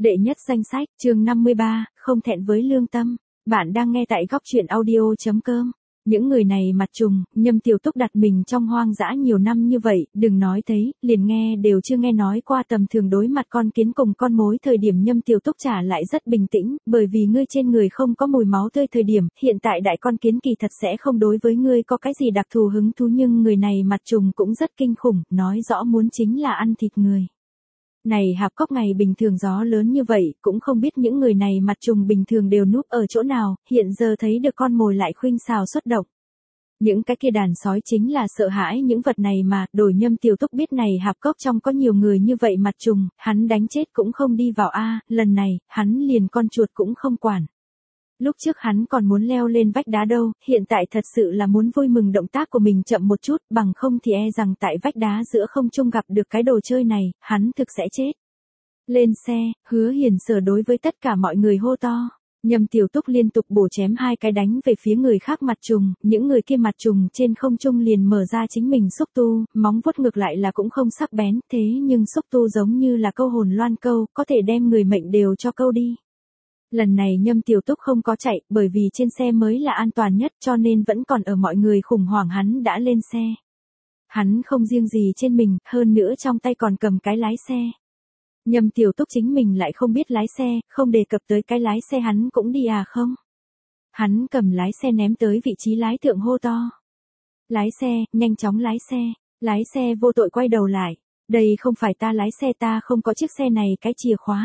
Đệ nhất danh sách, chương 53, không thẹn với lương tâm. Bạn đang nghe tại góc truyện audio.com. Những người này mặt trùng, Nhâm Tiểu Túc đặt mình trong hoang dã nhiều năm như vậy, đừng nói thấy, liền nghe đều chưa nghe nói qua tầm thường đối mặt con kiến cùng con mối thời điểm Nhâm Tiểu Túc trả lại rất bình tĩnh, bởi vì ngươi trên người không có mùi máu tươi thời điểm, hiện tại đại con kiến kỳ thật sẽ không đối với ngươi có cái gì đặc thù hứng thú nhưng người này mặt trùng cũng rất kinh khủng, nói rõ muốn chính là ăn thịt người. Này hạp cốc ngày bình thường gió lớn như vậy, cũng không biết những người này mặt trùng bình thường đều núp ở chỗ nào, hiện giờ thấy được con mồi lại khuynh xào xuất động. Những cái kia đàn sói chính là sợ hãi những vật này mà, đổi Nhâm Tiểu Túc biết này hạp cốc trong có nhiều người như vậy mặt trùng, hắn đánh chết cũng không đi vào lần này, hắn liền con chuột cũng không quản. Lúc trước hắn còn muốn leo lên vách đá đâu, hiện tại thật sự là muốn vui mừng động tác của mình chậm một chút, bằng không thì e rằng tại vách đá giữa không trung gặp được cái đồ chơi này, hắn thực sẽ chết. Lên xe, Hứa Hiền Sở đối với tất cả mọi người hô to. Nhâm Tiểu Túc liên tục bổ chém 2 cái đánh về phía người khác mặt trùng, những người kia mặt trùng trên không trung liền mở ra chính mình xúc tu, móng vuốt ngược lại là cũng không sắc bén, thế nhưng xúc tu giống như là câu hồn loan câu, có thể đem người mệnh đều cho câu đi. Lần này Nhâm Tiểu Túc không có chạy, bởi vì trên xe mới là an toàn nhất cho nên vẫn còn ở mọi người khủng hoảng hắn đã lên xe. Hắn không riêng gì trên mình, hơn nữa trong tay còn cầm cái lái xe. Nhâm Tiểu Túc chính mình lại không biết lái xe, không đề cập tới cái lái xe hắn cũng đi không? Hắn cầm lái xe ném tới vị trí lái thượng hô to. Lái xe, nhanh chóng lái xe vô tội quay đầu lại. Đây không phải ta lái xe, ta không có chiếc xe này cái chìa khóa.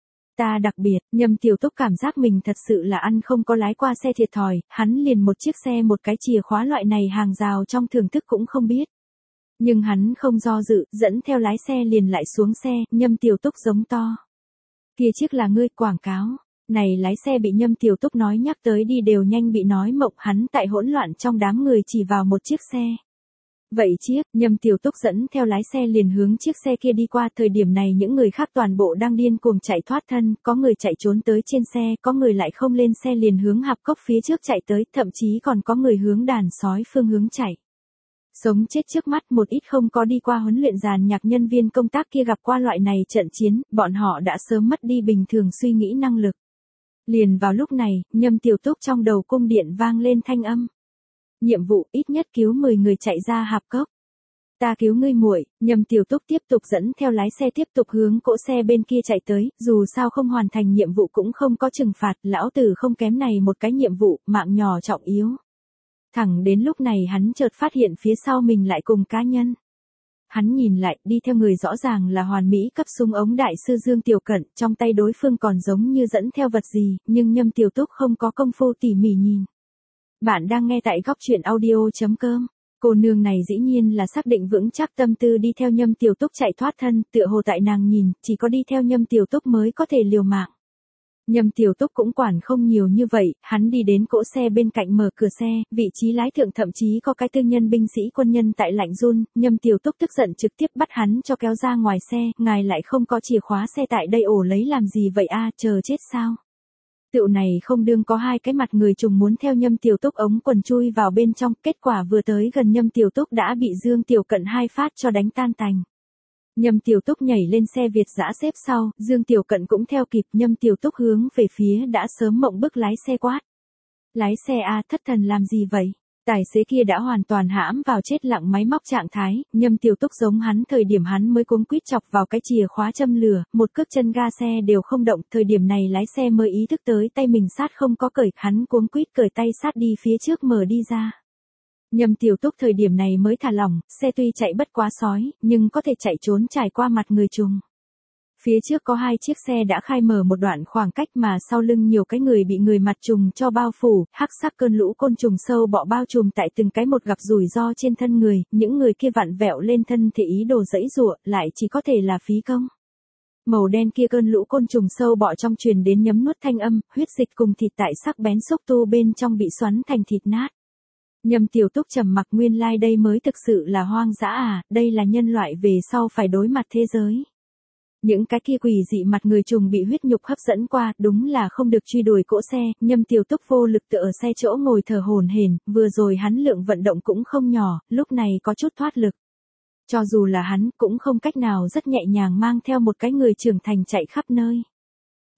Ta đặc biệt, Nhâm Tiểu Túc cảm giác mình thật sự là ăn không có lái qua xe thiệt thòi, hắn liền một chiếc xe một cái chìa khóa loại này hàng rào trong thưởng thức cũng không biết. Nhưng hắn không do dự, dẫn theo lái xe liền lại xuống xe, Nhâm Tiểu Túc giống to. Kia chiếc là ngươi quảng cáo, này lái xe bị Nhâm Tiểu Túc nói nhắc tới đi đều nhanh bị nói mộng hắn tại hỗn loạn trong đám người chỉ vào một chiếc xe. Vậy chiếc, Nhâm Tiểu Túc dẫn theo lái xe liền hướng chiếc xe kia đi qua thời điểm này những người khác toàn bộ đang điên cuồng chạy thoát thân, có người chạy trốn tới trên xe, có người lại không lên xe liền hướng hạp cốc phía trước chạy tới, thậm chí còn có người hướng đàn sói phương hướng chạy. Sống chết trước mắt một ít không có đi qua huấn luyện giàn nhạc nhân viên công tác kia gặp qua loại này trận chiến, bọn họ đã sớm mất đi bình thường suy nghĩ năng lực. Liền vào lúc này, Nhâm Tiểu Túc trong đầu cung điện vang lên thanh âm. Nhiệm vụ ít nhất cứu 10 người chạy ra hạp cốc. Ta cứu ngươi muội, Nhâm Tiểu Túc tiếp tục dẫn theo lái xe tiếp tục hướng cỗ xe bên kia chạy tới, dù sao không hoàn thành nhiệm vụ cũng không có trừng phạt, lão tử không kém này một cái nhiệm vụ, mạng nhỏ trọng yếu. Thẳng đến lúc này hắn chợt phát hiện phía sau mình lại cùng cá nhân. Hắn nhìn lại, đi theo người rõ ràng là hoàn mỹ cấp súng ống đại sư Dương Tiểu Cận, trong tay đối phương còn giống như dẫn theo vật gì, nhưng Nhâm Tiểu Túc không có công phu tỉ mỉ nhìn. Bạn đang nghe tại góc truyện audio.com. Cô nương này dĩ nhiên là xác định vững chắc tâm tư đi theo Nhâm Tiểu Túc chạy thoát thân, tựa hồ tại nàng nhìn, chỉ có đi theo Nhâm Tiểu Túc mới có thể liều mạng. Nhâm Tiểu Túc cũng quản không nhiều như vậy, hắn đi đến cỗ xe bên cạnh mở cửa xe, vị trí lái thượng thậm chí có cái tư nhân binh sĩ quân nhân tại lạnh run, Nhâm Tiểu Túc tức giận trực tiếp bắt hắn cho kéo ra ngoài xe, ngài lại không có chìa khóa xe tại đây ổ lấy làm gì vậy chờ chết sao? Tựu này không đương có 2 cái mặt người trùng muốn theo Nhâm Tiểu Túc ống quần chui vào bên trong, kết quả vừa tới gần Nhâm Tiểu Túc đã bị Dương Tiểu Cận 2 phát cho đánh tan tành. Nhâm Tiểu Túc nhảy lên xe Việt dã xếp sau, Dương Tiểu Cận cũng theo kịp, Nhâm Tiểu Túc hướng về phía đã sớm mộng bức lái xe quát. Lái xe thất thần làm gì vậy? Tài xế kia đã hoàn toàn hãm vào chết lặng máy móc trạng thái, Nhâm Tiểu Túc giống hắn thời điểm hắn mới cuống quýt chọc vào cái chìa khóa châm lửa, một cước chân ga xe đều không động, thời điểm này lái xe mới ý thức tới tay mình sát không có cởi, hắn cuống quýt cởi tay sát đi phía trước mở đi ra. Nhâm Tiểu Túc thời điểm này mới thả lỏng, xe tuy chạy bất quá sói, nhưng có thể chạy trốn trải qua mặt người trùng. Phía trước có 2 chiếc xe đã khai mở một đoạn khoảng cách mà sau lưng nhiều cái người bị người mặt trùng cho bao phủ, hắc sắc cơn lũ côn trùng sâu bọ bao trùm tại từng cái một gặp rủi ro trên thân người, những người kia vặn vẹo lên thân thể ý đồ giãy giụa, lại chỉ có thể là phí công. Màu đen kia cơn lũ côn trùng sâu bọ trong truyền đến nhấm nuốt thanh âm, huyết dịch cùng thịt tại sắc bén xúc tu bên trong bị xoắn thành thịt nát. Nhâm Tiểu Túc trầm mặc nguyên lai đây mới thực sự là hoang dã đây là nhân loại về sau phải đối mặt thế giới. Những cái kia quỷ dị mặt người trùng bị huyết nhục hấp dẫn qua, đúng là không được truy đuổi cỗ xe, Nhâm Tiểu Túc vô lực tựa ở xe chỗ ngồi thở hổn hển, vừa rồi hắn lượng vận động cũng không nhỏ, lúc này có chút thoát lực. Cho dù là hắn cũng không cách nào rất nhẹ nhàng mang theo một cái người trưởng thành chạy khắp nơi.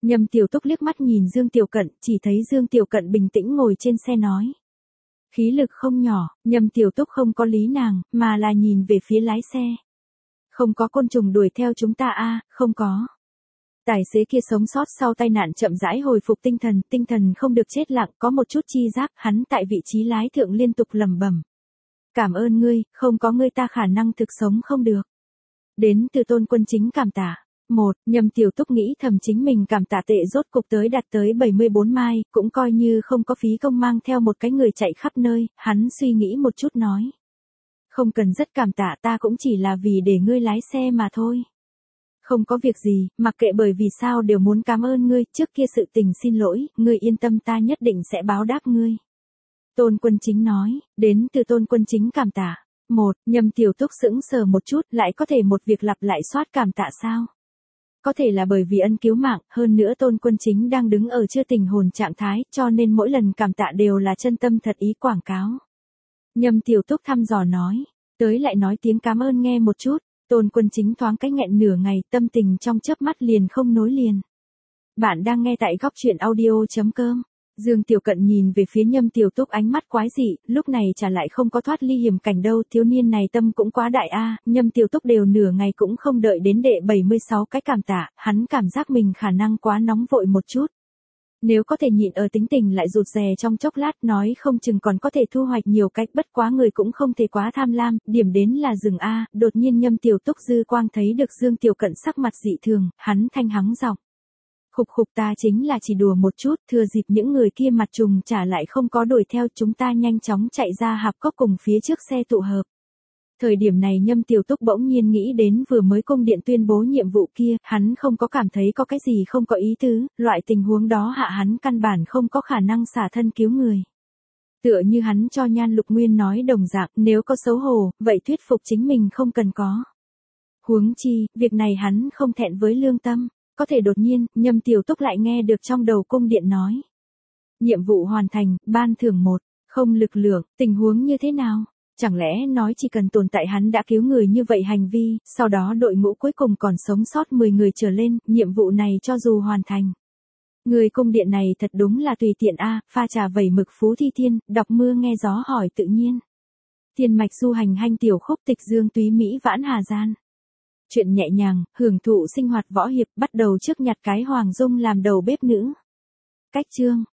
Nhâm Tiểu Túc liếc mắt nhìn Dương Tiểu Cận, chỉ thấy Dương Tiểu Cận bình tĩnh ngồi trên xe nói. Khí lực không nhỏ, Nhâm Tiểu Túc không có lý nàng, mà là nhìn về phía lái xe. Không có côn trùng đuổi theo chúng ta a, không có. Tài xế kia sống sót sau tai nạn chậm rãi hồi phục tinh thần không được chết lặng, có một chút chi giác, hắn tại vị trí lái thượng liên tục lẩm bẩm. Cảm ơn ngươi, không có ngươi ta khả năng thực sống không được. Đến từ Tôn Quân Chính cảm tạ. Nhâm Tiểu Túc nghĩ thầm chính mình cảm tạ tệ rốt cục đạt tới 74 mai, cũng coi như không có phí công mang theo một cái người chạy khắp nơi, hắn suy nghĩ một chút nói. Không cần rất cảm tạ, ta cũng chỉ là vì để ngươi lái xe mà thôi. Không có việc gì, mặc kệ bởi vì sao đều muốn cảm ơn ngươi, trước kia sự tình xin lỗi, ngươi yên tâm ta nhất định sẽ báo đáp ngươi. Tôn Quân Chính nói, đến từ Tôn Quân Chính cảm tạ. Nhâm Tiểu Túc sững sờ một chút, lại có thể một việc lặp lại soát cảm tạ sao? Có thể là bởi vì ân cứu mạng, hơn nữa Tôn Quân Chính đang đứng ở chưa tình hồn trạng thái, cho nên mỗi lần cảm tạ đều là chân tâm thật ý quảng cáo. Nhâm Tiểu Túc thăm dò nói, tới lại nói tiếng cảm ơn nghe một chút. Tôn Quân Chính thoáng cái nghẹn nửa ngày, tâm tình trong chớp mắt liền không nối liền. Bạn đang nghe tại góc truyện audio.com. Dương Tiểu Cận nhìn về phía Nhâm Tiểu Túc ánh mắt quái dị, lúc này trả lại không có thoát ly hiểm cảnh đâu, thiếu niên này tâm cũng quá đại a. Nhâm Tiểu Túc đều nửa ngày cũng không đợi đến đệ 76 cái cảm tạ, hắn cảm giác mình khả năng quá nóng vội một chút. Nếu có thể nhịn ở tính tình lại rụt rè trong chốc lát nói không chừng còn có thể thu hoạch nhiều cách, bất quá người cũng không thể quá tham lam, điểm đến là dừng a. Đột nhiên Nhâm Tiểu Túc dư quang thấy được Dương Tiểu Cận sắc mặt dị thường, hắn thanh hắng giọng. Khục ta chính là chỉ đùa một chút, thừa dịp những người kia mặt trùng trả lại không có đuổi theo, chúng ta nhanh chóng chạy ra hạp cốc cùng phía trước xe tụ hợp. Thời điểm này Nhâm Tiểu Túc bỗng nhiên nghĩ đến vừa mới cung điện tuyên bố nhiệm vụ kia, hắn không có cảm thấy có cái gì không có ý tứ, loại tình huống đó hạ hắn căn bản không có khả năng xả thân cứu người. Tựa như hắn cho Nhan Lục Nguyên nói đồng dạng, nếu có xấu hổ, vậy thuyết phục chính mình không cần có. Huống chi, việc này hắn không thẹn với lương tâm. Có thể đột nhiên, Nhâm Tiểu Túc lại nghe được trong đầu cung điện nói. Nhiệm vụ hoàn thành, ban thưởng 0 lực lượng, tình huống như thế nào? Chẳng lẽ nói chỉ cần tồn tại hắn đã cứu người như vậy hành vi, sau đó đội ngũ cuối cùng còn sống sót 10 người trở lên, nhiệm vụ này cho dù hoàn thành. Người cung điện này thật đúng là tùy tiện a, pha trà vẩy mực Phú Thi Thiên, đọc mưa nghe gió hỏi tự nhiên. Thiên mạch du hành hanh tiểu khúc tịch dương túy Mỹ vãn hà gian. Chuyện nhẹ nhàng, hưởng thụ sinh hoạt võ hiệp, bắt đầu trước nhặt cái Hoàng Dung làm đầu bếp nữ. Cách chương